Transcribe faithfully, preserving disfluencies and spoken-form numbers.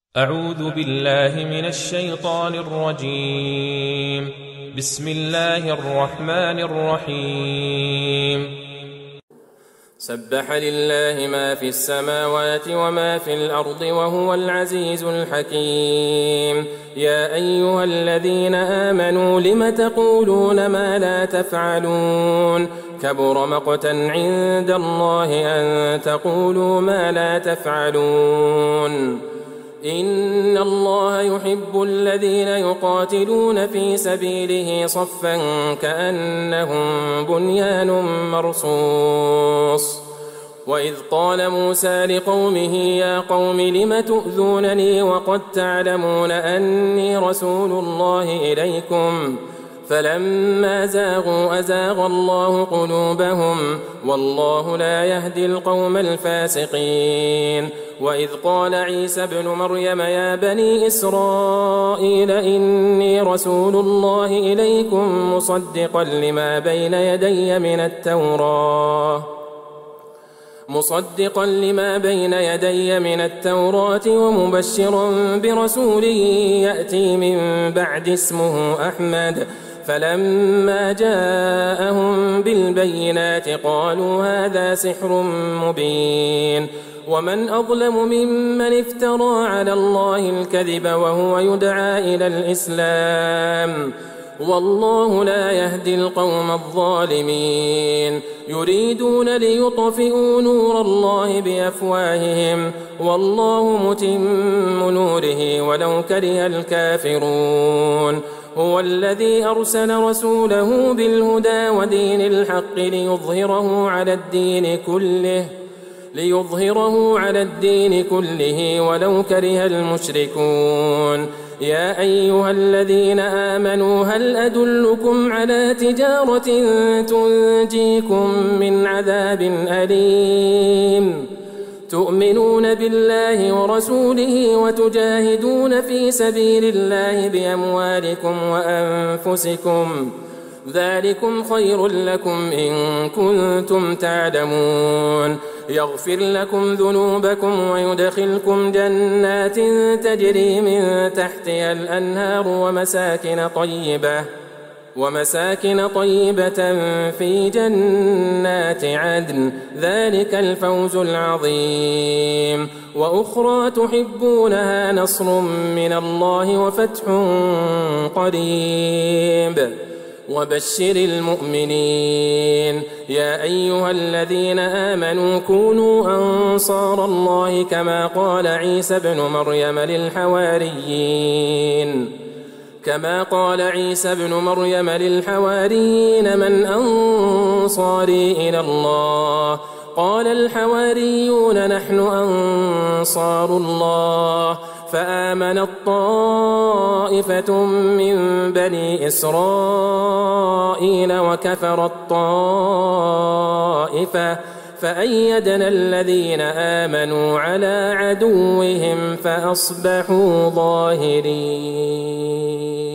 أعوذ بالله من الشيطان الرجيم. بسم الله الرحمن الرحيم. سبح لله ما في السماوات وما في الأرض وهو العزيز الحكيم. يا أيها الذين آمنوا لم تقولون ما لا تفعلون كبر مقتا عند الله أن تقولوا ما لا تفعلون. إن الله يحب الذين يقاتلون في سبيله صفا كأنهم بنيان مرصوص. وإذ قال موسى لقومه يا قوم لم تؤذونني وقد تعلمون أني رسول الله إليكم فلما زاغوا أزاغ الله قلوبهم والله لا يهدي القوم الفاسقين. وإذ قال عيسى ابن مريم يا بني إسرائيل إني رسول الله إليكم مصدقا لما بين يدي من التوراة مصدقا لما بين يدي من التوراة ومبشرا برسول يأتي من بعد اسمه أحمد. فلما جاءهم بالبينات قالوا هذا سحر مبين. ومن أظلم ممن افترى على الله الكذب وهو يدعى إلى الإسلام والله لا يهدي القوم الظالمين. يريدون ليطفئوا نور الله بأفواههم والله متم نوره ولو كره الكافرون. هو الذي أرسل رسوله بالهدى ودين الحق ليظهره على الدين كله ليظهره على الدين كله ولو كره المشركون. يا أيها الذين آمنوا هل أدلكم على تجارة تنجيكم من عذاب أليم تؤمنون بالله ورسوله وتجاهدون في سبيل الله بأموالكم وأنفسكم ذلكم خير لكم إن كنتم تعلمون. يغفر لكم ذنوبكم ويدخلكم جنات تجري من تحتها الأنهار ومساكن طيبة ومساكن طيبة في جنات عدن ذلك الفوز العظيم. وأخرى تحبونها نصر من الله وفتح قريب وبشر المؤمنين. يا أيها الذين آمنوا كونوا أنصار الله كما قال عيسى ابن مريم للحواريين كما قال عيسى ابن مريم للحواريين من أنصاري إلى الله قال الحواريون نحن أنصار الله. فآمنت طائفة من بني إسرائيل وكفرت طائفة فأيدنا الذين آمنوا على عدوهم فأصبحوا ظاهرين.